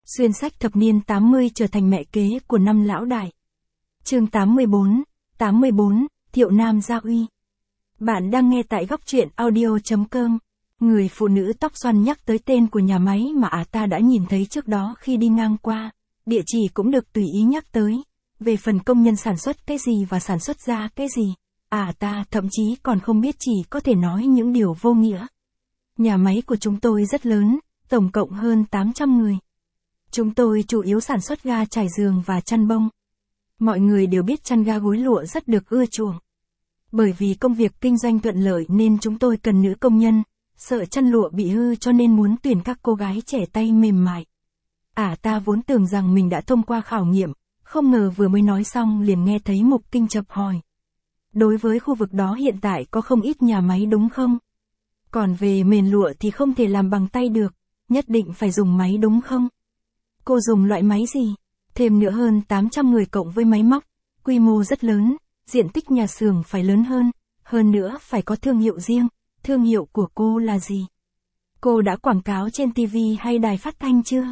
Xuyên sách thập niên 80 trở thành mẹ kế của năm lão đại. Chương 84, Thiệu Nam Gia Uy. Bạn đang nghe tại góc truyện audio.com. Người phụ nữ tóc xoăn nhắc tới tên của nhà máy mà ta đã nhìn thấy trước đó khi đi ngang qua. Địa chỉ cũng được tùy ý nhắc tới. Về phần công nhân sản xuất cái gì và sản xuất ra cái gì, ta thậm chí còn không biết, chỉ có thể nói những điều vô nghĩa. Nhà máy của chúng tôi rất lớn, tổng cộng hơn 800 người. Chúng tôi chủ yếu sản xuất ga trải giường và chăn bông. Mọi người đều biết chăn ga gối lụa rất được ưa chuộng. Bởi vì công việc kinh doanh thuận lợi nên chúng tôi cần nữ công nhân, sợ chăn lụa bị hư cho nên muốn tuyển các cô gái trẻ tay mềm mại. Ta vốn tưởng rằng mình đã thông qua khảo nghiệm, không ngờ vừa mới nói xong liền nghe thấy Mục Kinh chập hỏi. Đối với khu vực đó hiện tại có không ít nhà máy đúng không? Còn về mền lụa thì không thể làm bằng tay được, nhất định phải dùng máy đúng không? Cô dùng loại máy gì? Thêm nữa hơn 800 người cộng với máy móc, quy mô rất lớn, diện tích nhà xưởng phải lớn hơn nữa phải có thương hiệu riêng. Thương hiệu của cô là gì? Cô đã quảng cáo trên TV hay đài phát thanh chưa?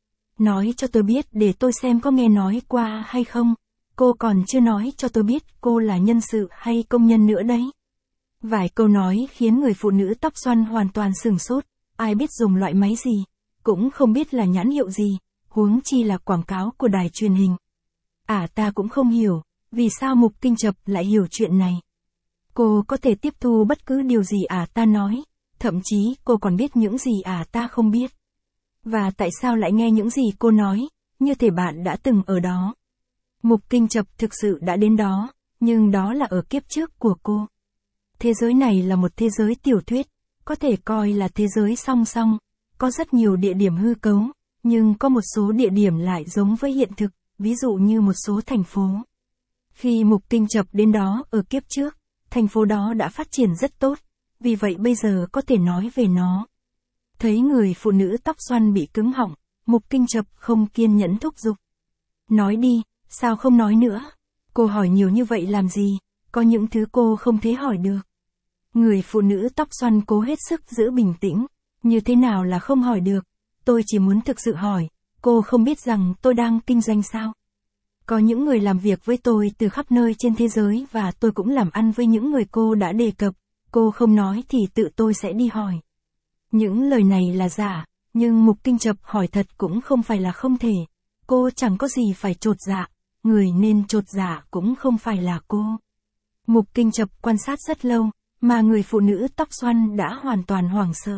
Nói cho tôi biết để tôi xem có nghe nói qua hay không. Cô còn chưa nói cho tôi biết cô là nhân sự hay công nhân nữa đấy. Vài câu nói khiến người phụ nữ tóc xoăn hoàn toàn sửng sốt. Ai biết dùng loại máy gì, cũng không biết là nhãn hiệu gì, huống chi là quảng cáo của đài truyền hình. Ta cũng không hiểu, vì sao Mục Kinh chập lại hiểu chuyện này. Cô có thể tiếp thu bất cứ điều gì ta nói, thậm chí cô còn biết những gì ta không biết. Và tại sao lại nghe những gì cô nói, như thể bạn đã từng ở đó. Mục Kinh chập thực sự đã đến đó, nhưng đó là ở kiếp trước của cô. Thế giới này là một thế giới tiểu thuyết, có thể coi là thế giới song song, có rất nhiều địa điểm hư cấu, nhưng có một số địa điểm lại giống với hiện thực, ví dụ như một số thành phố. Khi Mục Kinh chập đến đó ở kiếp trước, thành phố đó đã phát triển rất tốt, vì vậy bây giờ có thể nói về nó. Thấy người phụ nữ tóc xoăn bị cứng họng, Mục Kinh chập không kiên nhẫn thúc giục. Nói đi, sao không nói nữa? Cô hỏi nhiều như vậy làm gì? Có những thứ cô không thể hỏi được. Người phụ nữ tóc xoăn cố hết sức giữ bình tĩnh. Như thế nào là không hỏi được? Tôi chỉ muốn thực sự hỏi, cô không biết rằng tôi đang kinh doanh sao? Có những người làm việc với tôi từ khắp nơi trên thế giới và tôi cũng làm ăn với những người cô đã đề cập. Cô không nói thì tự tôi sẽ đi hỏi. Những lời này là giả, nhưng Mục Kinh chập hỏi thật cũng không phải là không thể. Cô chẳng có gì phải chột dạ, người nên chột dạ cũng không phải là cô. Mục Kinh chập quan sát rất lâu, mà người phụ nữ tóc xoăn đã hoàn toàn hoảng sợ.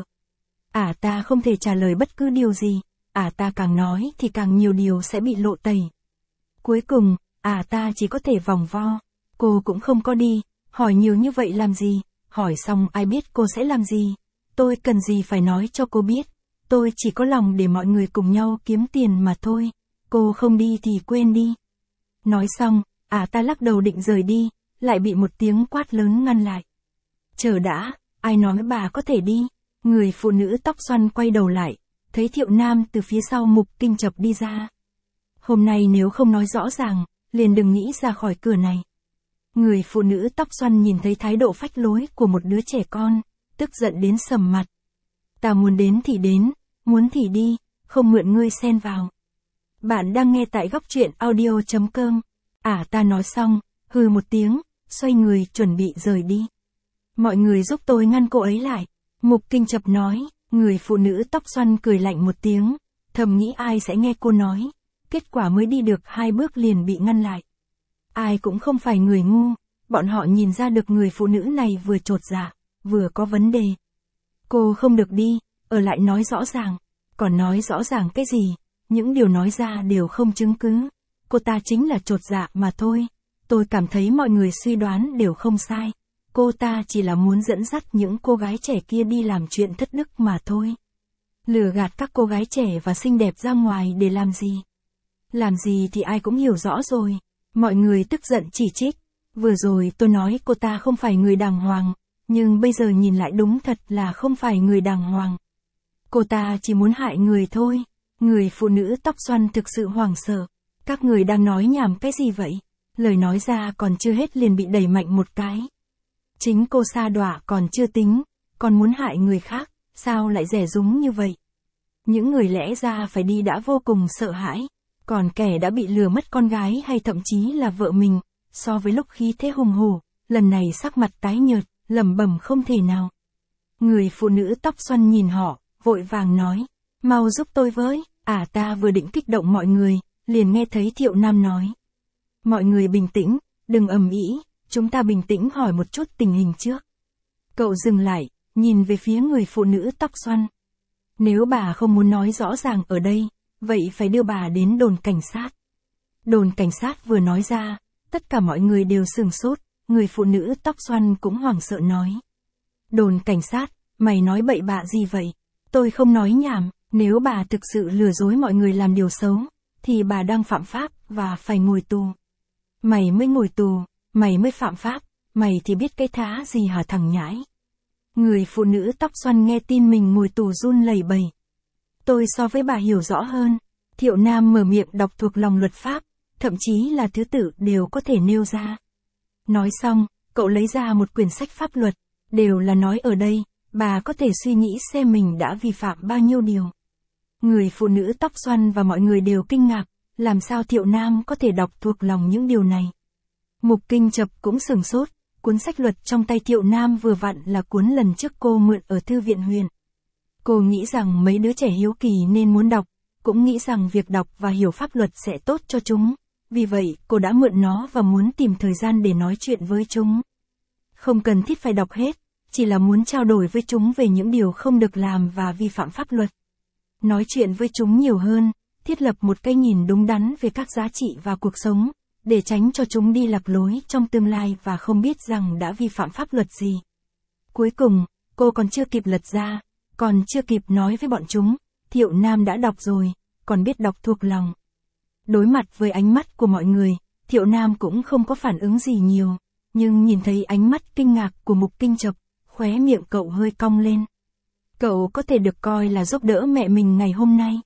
Ta không thể trả lời bất cứ điều gì, ta càng nói thì càng nhiều điều sẽ bị lộ tẩy. Cuối cùng, ta chỉ có thể vòng vo. Cô cũng không có đi, hỏi nhiều như vậy làm gì, hỏi xong ai biết cô sẽ làm gì. Tôi cần gì phải nói cho cô biết, tôi chỉ có lòng để mọi người cùng nhau kiếm tiền mà thôi. Cô không đi thì quên đi. Nói xong, ta lắc đầu định rời đi, lại bị một tiếng quát lớn ngăn lại. Chờ đã, ai nói bà có thể đi? Người phụ nữ tóc xoăn quay đầu lại, thấy Thiệu Nam từ phía sau Mục Kinh chập đi ra. Hôm nay nếu không nói rõ ràng, liền đừng nghĩ ra khỏi cửa này. Người phụ nữ tóc xoăn nhìn thấy thái độ phách lối của một đứa trẻ con, tức giận đến sầm mặt. Ta muốn đến thì đến, muốn thì đi, không mượn ngươi xen vào. Bạn đang nghe tại góc truyện audio.com. Ta nói xong, hừ một tiếng, xoay người chuẩn bị rời đi. Mọi người giúp tôi ngăn cô ấy lại. Mục Kinh chập nói. Người phụ nữ tóc xoăn cười lạnh một tiếng, thầm nghĩ ai sẽ nghe cô nói. Kết quả mới đi được 2 bước liền bị ngăn lại. Ai cũng không phải người ngu, bọn họ nhìn ra được người phụ nữ này vừa chột dạ, vừa có vấn đề. Cô không được đi, ở lại nói rõ ràng. Còn nói rõ ràng cái gì? Những điều nói ra đều không chứng cứ. Cô ta chính là chột dạ mà thôi. Tôi cảm thấy mọi người suy đoán đều không sai. Cô ta chỉ là muốn dẫn dắt những cô gái trẻ kia đi làm chuyện thất đức mà thôi. Lừa gạt các cô gái trẻ và xinh đẹp ra ngoài để làm gì? Làm gì thì ai cũng hiểu rõ rồi. Mọi người tức giận chỉ trích. Vừa rồi tôi nói cô ta không phải người đàng hoàng, nhưng bây giờ nhìn lại đúng thật là không phải người đàng hoàng. Cô ta chỉ muốn hại người thôi. Người phụ nữ tóc xoăn thực sự hoảng sợ. Các người đang nói nhảm cái gì vậy? Lời nói ra còn chưa hết liền bị đẩy mạnh một cái. Chính cô sa đọa còn chưa tính, còn muốn hại người khác, sao lại dè dúng như vậy? Những người lẽ ra phải đi đã vô cùng sợ hãi, còn kẻ đã bị lừa mất con gái hay thậm chí là vợ mình, so với lúc khí thế hùng hổ, lần này sắc mặt tái nhợt, lẩm bẩm không thể nào. Người phụ nữ tóc xoăn nhìn họ, vội vàng nói, mau giúp tôi với, ta vừa định kích động mọi người, liền nghe thấy Thiệu Nam nói. Mọi người bình tĩnh, đừng ầm ĩ, chúng ta bình tĩnh hỏi một chút tình hình trước. Cậu dừng lại, nhìn về phía người phụ nữ tóc xoăn. Nếu bà không muốn nói rõ ràng ở đây, vậy phải đưa bà đến đồn cảnh sát. Đồn cảnh sát vừa nói ra, tất cả mọi người đều sửng sốt, người phụ nữ tóc xoăn cũng hoảng sợ nói. Đồn cảnh sát, mày nói bậy bạ gì vậy? Tôi không nói nhảm, nếu bà thực sự lừa dối mọi người làm điều xấu, thì bà đang phạm pháp và phải ngồi tù. Mày mới ngồi tù, mày mới phạm pháp, mày thì biết cái thá gì hả thằng nhãi? Người phụ nữ tóc xoăn nghe tin mình ngồi tù run lẩy bẩy. Tôi so với bà hiểu rõ hơn. Thiệu Nam mở miệng đọc thuộc lòng luật pháp, thậm chí là thứ tự đều có thể nêu ra. Nói xong, cậu lấy ra một quyển sách pháp luật, đều là nói ở đây, bà có thể suy nghĩ xem mình đã vi phạm bao nhiêu điều. Người phụ nữ tóc xoăn và mọi người đều kinh ngạc, làm sao Thiệu Nam có thể đọc thuộc lòng những điều này. Mục Kinh Chập cũng sửng sốt, cuốn sách luật trong tay Thiệu Nam vừa vặn là cuốn lần trước cô mượn ở thư viện huyện. Cô nghĩ rằng mấy đứa trẻ hiếu kỳ nên muốn đọc, cũng nghĩ rằng việc đọc và hiểu pháp luật sẽ tốt cho chúng, vì vậy cô đã mượn nó và muốn tìm thời gian để nói chuyện với chúng. Không cần thiết phải đọc hết, chỉ là muốn trao đổi với chúng về những điều không được làm và vi phạm pháp luật. Nói chuyện với chúng nhiều hơn, thiết lập một cái nhìn đúng đắn về các giá trị và cuộc sống, để tránh cho chúng đi lạc lối trong tương lai và không biết rằng đã vi phạm pháp luật gì. Cuối cùng, cô còn chưa kịp lật ra, còn chưa kịp nói với bọn chúng, Thiệu Nam đã đọc rồi, còn biết đọc thuộc lòng. Đối mặt với ánh mắt của mọi người, Thiệu Nam cũng không có phản ứng gì nhiều, nhưng nhìn thấy ánh mắt kinh ngạc của Mục Kinh Chập, khóe miệng cậu hơi cong lên. Cậu có thể được coi là giúp đỡ mẹ mình ngày hôm nay.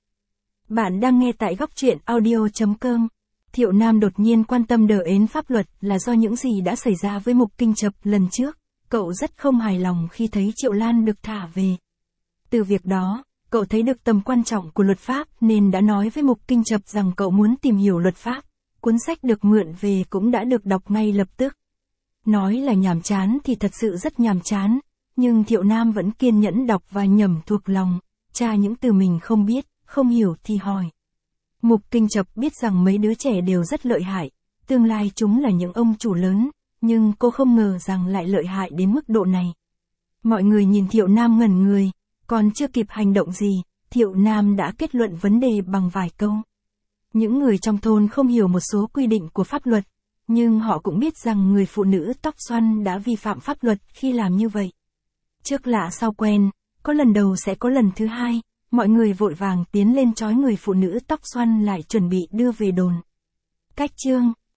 Bạn đang nghe tại góc truyện audio.com. Thiệu Nam đột nhiên quan tâm đến pháp luật là do những gì đã xảy ra với Mục Kinh Chập lần trước, cậu rất không hài lòng khi thấy Triệu Lan được thả về. Từ việc đó, cậu thấy được tầm quan trọng của luật pháp nên đã nói với Mục Kinh Chập rằng cậu muốn tìm hiểu luật pháp, cuốn sách được mượn về cũng đã được đọc ngay lập tức. Nói là nhàm chán thì thật sự rất nhàm chán, nhưng Thiệu Nam vẫn kiên nhẫn đọc và nhẩm thuộc lòng, tra những từ mình không biết, không hiểu thì hỏi. Mục Kinh Chập biết rằng mấy đứa trẻ đều rất lợi hại, tương lai chúng là những ông chủ lớn, nhưng cô không ngờ rằng lại lợi hại đến mức độ này. Mọi người nhìn Thiệu Nam ngẩn người, còn chưa kịp hành động gì, Thiệu Nam đã kết luận vấn đề bằng vài câu. Những người trong thôn không hiểu một số quy định của pháp luật, nhưng họ cũng biết rằng người phụ nữ tóc xoăn đã vi phạm pháp luật khi làm như vậy. Trước lạ sau quen, có lần đầu sẽ có lần thứ hai, mọi người vội vàng tiến lên trói người phụ nữ tóc xoăn lại chuẩn bị đưa về đồn. Cách chương